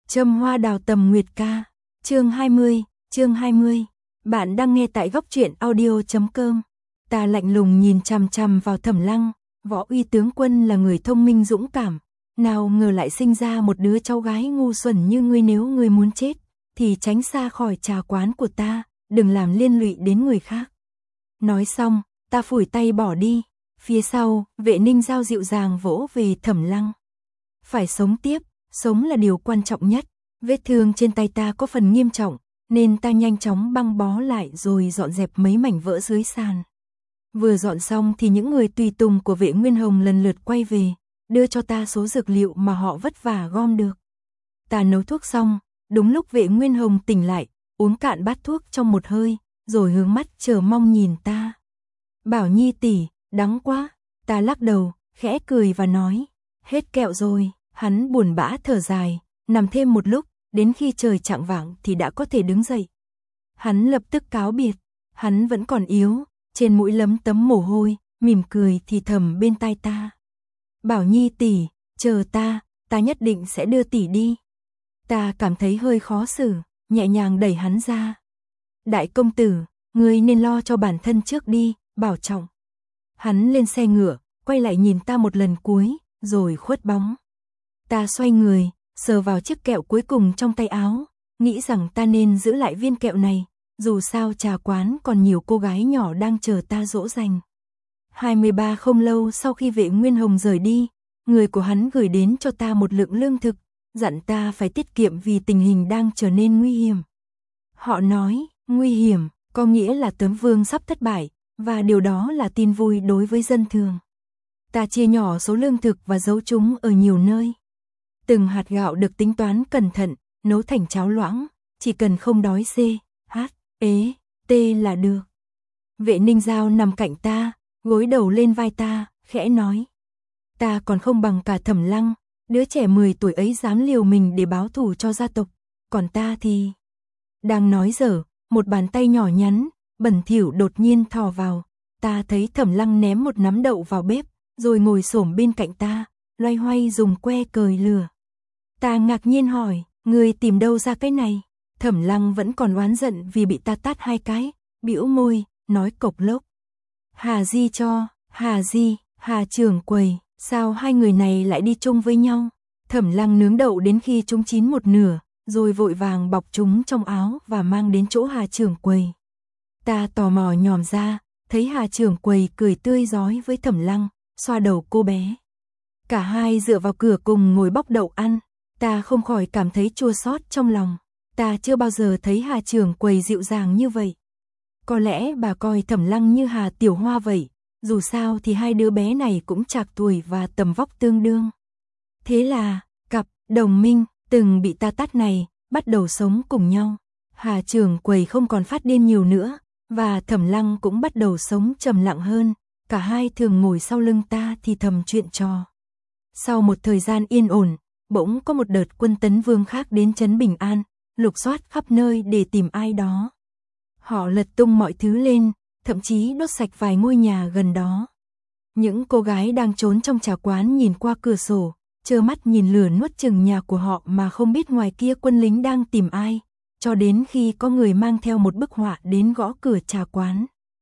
Châm hoa đào tầm nguyệt ca. Chương 20. Bạn đang nghe tại góc truyện audio.com. Ta lạnh lùng nhìn chằm chằm vào Thẩm Lăng, Võ Uy tướng quân là người thông minh dũng cảm, nào ngờ lại sinh ra một đứa cháu gái ngu xuẩn như ngươi. Nếu ngươi muốn chết thì tránh xa khỏi trà quán của ta, đừng làm liên lụy đến người khác. Nói xong, ta phủi tay bỏ đi. Phía sau, Vệ Ninh Giao dịu dàng vỗ về Thẩm Lăng. Phải sống tiếp, sống là điều quan trọng nhất. Vết thương trên tay ta có phần nghiêm trọng, nên ta nhanh chóng băng bó lại rồi dọn dẹp mấy mảnh vỡ dưới sàn. Vừa dọn xong thì những người tùy tùng của Vệ Nguyên Hồng lần lượt quay về, đưa cho ta số dược liệu mà họ vất vả gom được. Ta nấu thuốc xong, đúng lúc Vệ Nguyên Hồng tỉnh lại, uống cạn bát thuốc trong một hơi, rồi hướng mắt chờ mong nhìn ta. Bảo Nhi tỷ, đắng quá. Ta lắc đầu, khẽ cười và nói, hết kẹo rồi. Hắn buồn bã thở dài, nằm thêm một lúc, đến khi trời chạng vạng thì đã có thể đứng dậy. Hắn lập tức cáo biệt, hắn vẫn còn yếu, trên mũi lấm tấm mồ hôi, mỉm cười thì thầm bên tai ta. Bảo Nhi tỷ, chờ ta nhất định sẽ đưa tỷ đi. Ta cảm thấy hơi khó xử, nhẹ nhàng đẩy hắn ra. Đại công tử, ngươi nên lo cho bản thân trước đi, bảo trọng. Hắn lên xe ngựa, quay lại nhìn ta một lần cuối, rồi khuất bóng. Ta xoay người, sờ vào chiếc kẹo cuối cùng trong tay áo, nghĩ rằng ta nên giữ lại viên kẹo này, dù sao trà quán còn nhiều cô gái nhỏ đang chờ ta dỗ dành. 23 không lâu sau khi Vệ Nguyên Hồng rời đi, người của hắn gửi đến cho ta một lượng lương thực, dặn ta phải tiết kiệm vì tình hình đang trở nên nguy hiểm. Họ nói, nguy hiểm, có nghĩa là Tấn Vương sắp thất bại, và điều đó là tin vui đối với dân thường. Ta chia nhỏ số lương thực và giấu chúng ở nhiều nơi. Từng hạt gạo được tính toán cẩn thận, nấu thành cháo loãng, chỉ cần không đói C.H.E.T là được. Vệ Ninh Giao nằm cạnh ta, gối đầu lên vai ta, khẽ nói. Ta còn không bằng cả Thẩm Lăng, đứa trẻ 10 tuổi ấy dám liều mình để báo thù cho gia tộc, còn ta thì... Đang nói dở, một bàn tay nhỏ nhắn, bẩn thỉu đột nhiên thò vào. Ta thấy Thẩm Lăng ném một nắm đậu vào bếp, rồi ngồi xổm bên cạnh ta, loay hoay dùng que cời lửa. Ta ngạc nhiên hỏi, ngươi tìm đâu ra cái này? Thẩm Lăng vẫn còn oán giận vì bị ta tát 2 cái, bĩu môi, nói cộc lốc. Hà Di cho, Hà Di, Hà trưởng quầy, sao hai người này lại đi chung với nhau? Thẩm Lăng nướng đậu đến khi chúng chín một nửa, rồi vội vàng bọc chúng trong áo và mang đến chỗ Hà trưởng quầy. Ta tò mò nhòm ra, thấy Hà trưởng quầy cười tươi rói với Thẩm Lăng, xoa đầu cô bé. Cả hai dựa vào cửa cùng ngồi bóc đậu ăn, ta không khỏi cảm thấy chua xót trong lòng. Ta chưa bao giờ thấy Hà trưởng quầy dịu dàng như vậy. Có lẽ bà coi Thẩm Lăng như Hà Tiểu Hoa vậy, dù sao thì hai đứa bé này cũng trạc tuổi và tầm vóc tương đương. Thế là, cặp đồng minh từng bị ta tát này, bắt đầu sống cùng nhau. Hà trưởng quầy không còn phát điên nhiều nữa, và Thẩm Lăng cũng bắt đầu sống trầm lặng hơn. Cả hai thường ngồi sau lưng ta thì thầm chuyện trò. Sau một thời gian yên ổn, bỗng có một đợt quân Tấn Vương khác đến trấn Bình An, lục soát khắp nơi để tìm ai đó. Họ lật tung mọi thứ lên, thậm chí đốt sạch vài ngôi nhà gần đó. Những cô gái đang trốn trong trà quán nhìn qua cửa sổ, trơ mắt nhìn lửa nuốt chửng nhà của họ mà không biết ngoài kia quân lính đang tìm ai, cho đến khi có người mang theo một bức họa đến gõ cửa trà quán.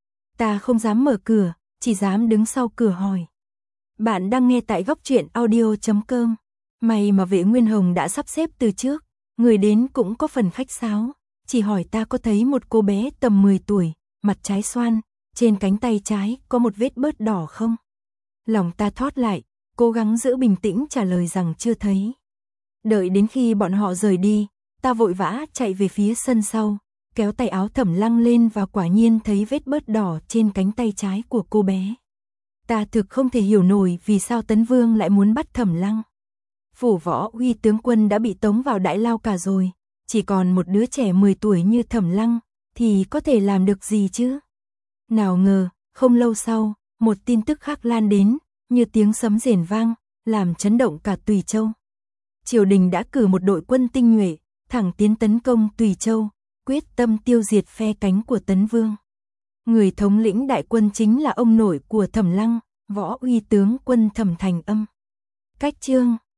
Ta không dám mở cửa, chỉ dám đứng sau cửa hỏi. Bạn đang nghe tại góc truyện audio.com. May mà Vệ Nguyên Hồng đã sắp xếp từ trước, người đến cũng có phần khách sáo, chỉ hỏi ta có thấy một cô bé tầm 10 tuổi, mặt trái xoan, trên cánh tay trái có một vết bớt đỏ không? Lòng ta thót lại, cố gắng giữ bình tĩnh trả lời rằng chưa thấy. Đợi đến khi bọn họ rời đi, ta vội vã chạy về phía sân sau, kéo tay áo Thẩm Lăng lên và quả nhiên thấy vết bớt đỏ trên cánh tay trái của cô bé. Ta thực không thể hiểu nổi vì sao Tấn Vương lại muốn bắt Thẩm Lăng. Phủ Võ Uy tướng quân đã bị tống vào đại lao cả rồi, chỉ còn một đứa trẻ 10 tuổi như Thẩm Lăng thì có thể làm được gì chứ? Nào ngờ, không lâu sau, một tin tức khác lan đến, như tiếng sấm rền vang, làm chấn động cả Tùy Châu. Triều đình đã cử một đội quân tinh nhuệ, thẳng tiến tấn công Tùy Châu, quyết tâm tiêu diệt phe cánh của Tấn Vương. Người thống lĩnh đại quân chính là ông nội của Thẩm Lăng, Võ Uy tướng quân Thẩm Thành Âm. Cách chương